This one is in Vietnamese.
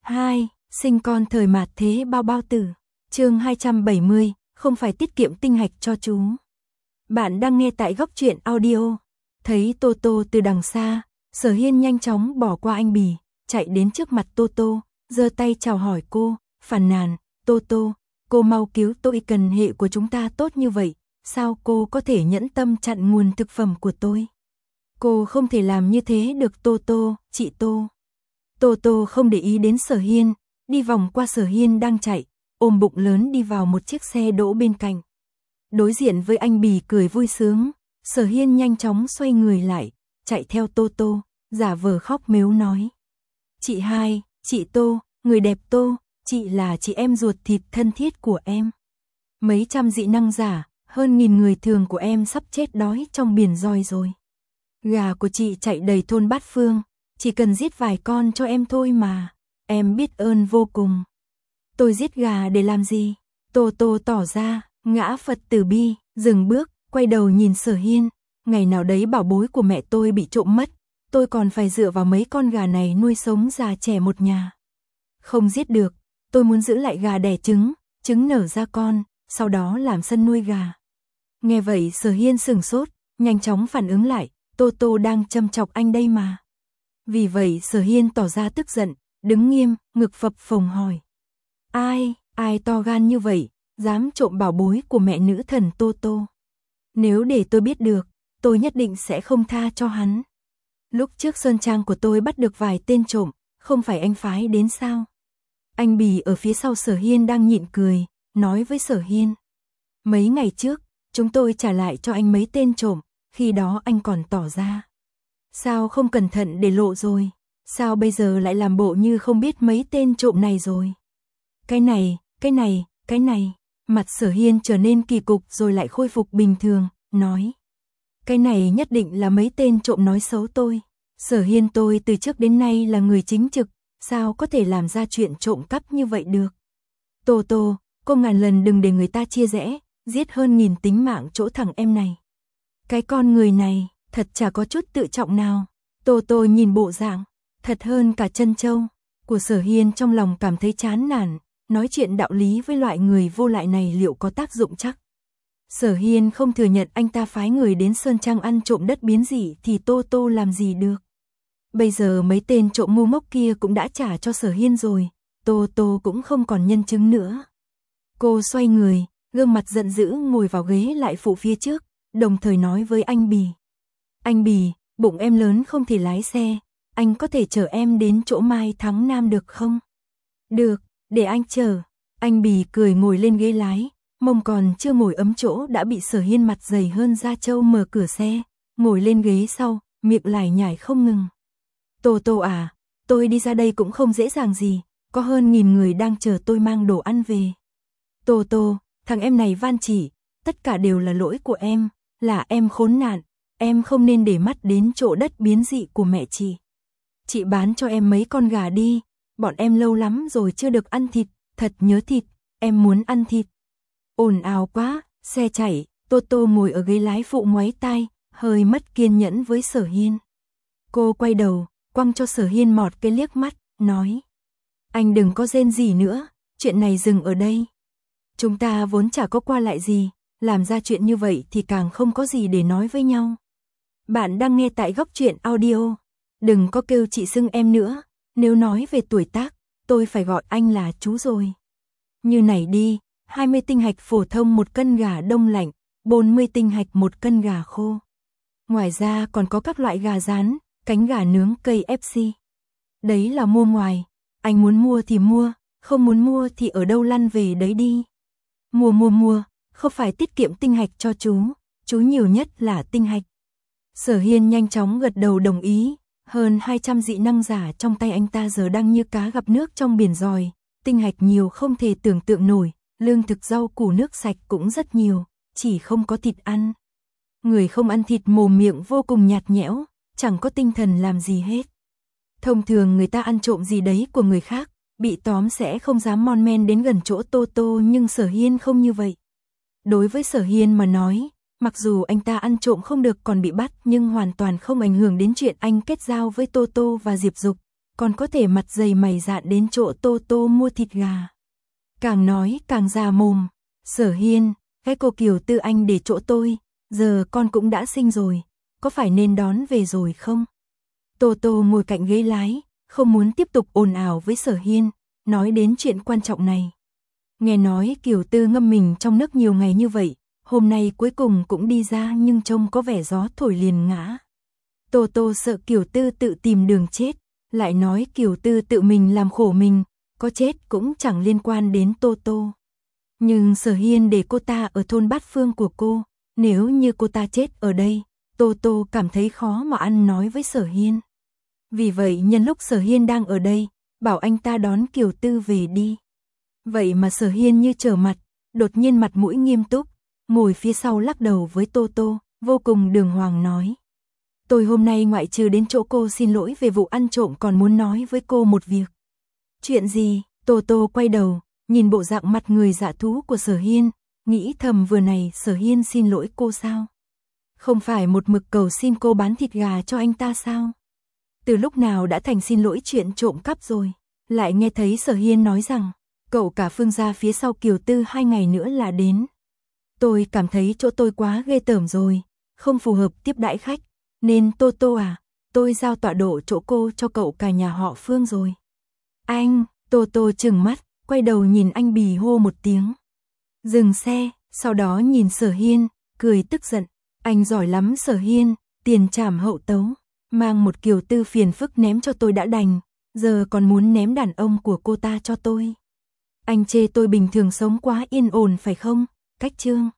2. Sinh con thời mạt thế bao bao tử. Chương 270, không phải tiết kiệm tinh hạch cho chú. Bạn đang nghe tại Góc Truyện Audio. Thấy Toto từ đằng xa, Sở Hiên nhanh chóng bỏ qua anh Bì, chạy đến trước mặt Toto, giơ tay chào hỏi cô, phàn nàn, Toto, cô mau cứu tôi, cần hệ của chúng ta tốt như vậy, sao cô có thể nhẫn tâm chặn nguồn thực phẩm của tôi? Cô không thể làm như thế được Toto, chị Tô. Toto không để ý đến Sở Hiên, đi vòng qua Sở Hiên đang chạy, ôm bụng lớn đi vào một chiếc xe đỗ bên cạnh. Đối diện với anh Bì cười vui sướng, Sở Hiên nhanh chóng xoay người lại, chạy theo Toto, giả vờ khóc mếu nói. Chị Hai, chị Tô, người đẹp Tô, chị là chị em ruột thịt thân thiết của em. Mấy trăm dị năng giả, hơn 1000 người thường của em sắp chết đói trong biển roi rồi. Gà của chị chạy đầy thôn Bát Phương, chỉ cần giết vài con cho em thôi mà, em biết ơn vô cùng. Tôi giết gà để làm gì? Toto tỏ ra, ngã Phật từ bi, dừng bước, quay đầu nhìn Sở Hiên. Ngày nào đấy bảo bối của mẹ tôi bị trộm mất, tôi còn phải dựa vào mấy con gà này nuôi sống già trẻ một nhà. Không giết được, tôi muốn giữ lại gà đẻ trứng, trứng nở ra con, sau đó làm sân nuôi gà. Nghe vậy Sở Hiên sửng sốt, nhanh chóng phản ứng lại, Toto đang châm chọc anh đây mà. Vì vậy Sở Hiên tỏ ra tức giận, đứng nghiêm, ngực phập phồng hỏi. Ai to gan như vậy, dám trộm bảo bối của mẹ nữ thần Toto? Nếu để tôi biết được, tôi nhất định sẽ không tha cho hắn. Lúc trước Sơn Trang của tôi bắt được vài tên trộm, không phải anh phái đến sao? Anh Bì ở phía sau Sở Hiên đang nhịn cười, nói với Sở Hiên. Mấy ngày trước, chúng tôi trả lại cho anh mấy tên trộm, khi đó anh còn tỏ ra. Sao không cẩn thận để lộ rồi? Sao bây giờ lại làm bộ như không biết mấy tên trộm này rồi? Cái này, mặt Sở Hiên trở nên kỳ cục rồi lại khôi phục bình thường, nói. Cái này nhất định là mấy tên trộm nói xấu tôi. Sở Hiên tôi từ trước đến nay là người chính trực, sao có thể làm ra chuyện trộm cắp như vậy được? Toto, cô ngàn lần đừng để người ta chia rẽ, giết hơn 1000 tính mạng chỗ thằng em này. Cái con người này, thật chả có chút tự trọng nào. Toto nhìn bộ dạng, thật hơn cả chân trâu của Sở Hiên, trong lòng cảm thấy chán nản, nói chuyện đạo lý với loại người vô lại này liệu có tác dụng chắc? Sở Hiên không thừa nhận anh ta phái người đến Sơn Trang ăn trộm đất biến dị thì Toto làm gì được. Bây giờ mấy tên trộm ngu ngốc kia cũng đã trả cho Sở Hiên rồi, Toto cũng không còn nhân chứng nữa. Cô xoay người, gương mặt giận dữ ngồi vào ghế lại phụ phía trước, đồng thời nói với anh Bì. Anh Bì, bụng em lớn không thể lái xe, anh có thể chở em đến chỗ Mai Thắng Nam được không? Được, để anh chở. Anh Bì cười ngồi lên ghế lái, mông còn chưa ngồi ấm chỗ đã bị Sở Hiên mặt dày hơn da trâu mở cửa xe, ngồi lên ghế sau, miệng lải nhải không ngừng. Toto à, tôi đi ra đây cũng không dễ dàng gì, có hơn 1000 người đang chờ tôi mang đồ ăn về. Toto, thằng em này van chỉ, tất cả đều là lỗi của em, là em khốn nạn, em không nên để mắt đến chỗ đất biến dị của mẹ chị. Chị bán cho em mấy con gà đi, bọn em lâu lắm rồi chưa được ăn thịt, thật nhớ thịt, em muốn ăn thịt. Ồn ào quá, xe chạy, Toto ngồi ở ghế lái phụ ngoáy tai, hơi mất kiên nhẫn với Sở Hiên. Cô quay đầu, quăng cho Sở Hiên mọt cái liếc mắt, nói. Anh đừng có rên gì nữa, chuyện này dừng ở đây. Chúng ta vốn chả có qua lại gì, làm ra chuyện như vậy thì càng không có gì để nói với nhau. Bạn đang nghe tại Góc Truyện Audio. Đừng có kêu chị xưng em nữa, nếu nói về tuổi tác, tôi phải gọi anh là chú rồi. Như này đi, 20 tinh hạch phổ thông 1 cân gà đông lạnh, 40 tinh hạch 1 cân gà khô. Ngoài ra còn có các loại gà rán, cánh gà nướng KFC. Đấy là mua ngoài, anh muốn mua thì mua, không muốn mua thì ở đâu lăn về đấy đi. Mua, không phải tiết kiệm tinh hạch cho chú nhiều nhất là tinh hạch. Sở Hiên nhanh chóng gật đầu đồng ý, hơn 200 dị năng giả trong tay anh ta giờ đang như cá gặp nước trong biển giỏi, tinh hạch nhiều không thể tưởng tượng nổi, lương thực rau củ nước sạch cũng rất nhiều, chỉ không có thịt ăn. Người không ăn thịt mồm miệng vô cùng nhạt nhẽo, chẳng có tinh thần làm gì hết. Thông thường người ta ăn trộm gì đấy của người khác, bị tóm sẽ không dám mon men đến gần chỗ Toto, nhưng Sở Hiên không như vậy. Đối với Sở Hiên mà nói, mặc dù anh ta ăn trộm không được còn bị bắt nhưng hoàn toàn không ảnh hưởng đến chuyện anh kết giao với Toto và Diệp Dục. còn có thể mặt dày mày dạn đến chỗ Tô Tô mua thịt gà. Càng nói càng già mồm, Sở Hiên, cái cô Kiều Tư anh để chỗ tôi, giờ con cũng đã sinh rồi, có phải nên đón về rồi không? Tô Tô ngồi cạnh ghế lái, không muốn tiếp tục ồn ào với Sở Hiên, nói đến chuyện quan trọng này. Nghe nói Kiều Tư ngâm mình trong nước nhiều ngày như vậy, hôm nay cuối cùng cũng đi ra nhưng trông có vẻ gió thổi liền ngã. Tô Tô sợ Kiều Tư tự tìm đường chết, lại nói Kiều Tư tự mình làm khổ mình, có chết cũng chẳng liên quan đến Tô Tô. Nhưng Sở Hiên để cô ta ở thôn Bát Phương của cô, nếu như cô ta chết ở đây, Tô Tô cảm thấy khó mà ăn nói với Sở Hiên. Vì vậy nhân lúc Sở Hiên đang ở đây, bảo anh ta đón Kiều Tư về đi. Vậy mà Sở Hiên như trở mặt, đột nhiên mặt mũi nghiêm túc, ngồi phía sau lắc đầu với Tô Tô, vô cùng đường hoàng nói. Tôi hôm nay ngoại trừ đến chỗ cô xin lỗi về vụ ăn trộm còn muốn nói với cô một việc. Chuyện gì? Tô Tô quay đầu, nhìn bộ dạng mặt người dạ thú của Sở Hiên, nghĩ thầm vừa này Sở Hiên xin lỗi cô sao? Không phải một mực cầu xin cô bán thịt gà cho anh ta sao? Từ lúc nào đã thành xin lỗi chuyện trộm cắp rồi? Lại nghe thấy Sở Hiên nói rằng, cậu cả Phương gia phía sau Kiều Tư 2 ngày nữa là đến. Tôi cảm thấy chỗ tôi quá ghê tởm rồi, không phù hợp tiếp đãi khách, nên Tô Tô à, tôi giao tọa độ chỗ cô cho cậu cả nhà họ Phương rồi. Anh, Tô Tô trừng mắt, quay đầu nhìn anh bì hô một tiếng. Dừng xe, sau đó nhìn Sở Hiên, cười tức giận. Anh giỏi lắm Sở Hiên, tiền trảm hậu tấu, mang một Kiều Tư phiền phức ném cho tôi đã đành, giờ còn muốn ném đàn ông của cô ta cho tôi. Anh chê tôi bình thường sống quá yên ổn phải không? Cách chương